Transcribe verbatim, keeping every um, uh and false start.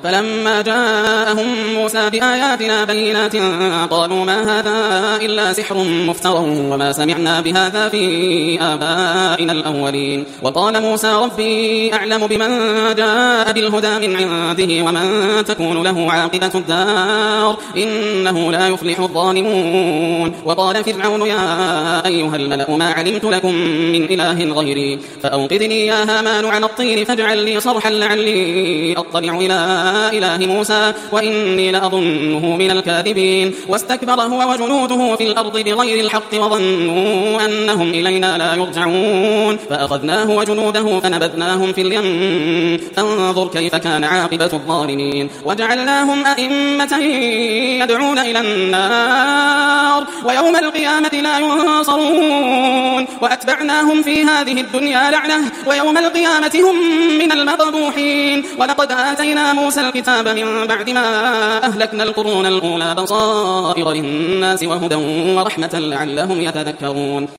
فلما جاءهم موسى بآياتنا بينات قالوا ما هذا إلا سحر مفترى وما سمعنا بهذا في آبائنا الأولين. وقال موسى ربي أعلم بمن جاء بالهدى من عنده ومن تكون له عاقبة الدار إنه لا يفلح الظالمون. وقال فرعون يا أيها الملأ ما علمت لكم من إله غيري فأوقدني يا هامان على الطين فاجعل لي صرحا لعلي أطلع إلى إله موسى وإني لأظنه من الكاذبين. واستكبر هو وجنوده في الأرض بغير الحق وظنوا أنهم إلينا لا يرجعون فأخذناه وجنوده فنبذناهم في اليم فانظر كيف كان عاقبة الظالمين. وجعلناهم أئمة يدعون إلى النار ويوم القيامة لا ينصرون. وأتبعناهم في هذه الدنيا لعنة ويوم القيامة هم من المقبوحين. ولقد آتينا موسى الكتاب من بعد ما أهلكنا القرون الأولى بصائر للناس وهدى ورحمة لعلهم يتذكرون.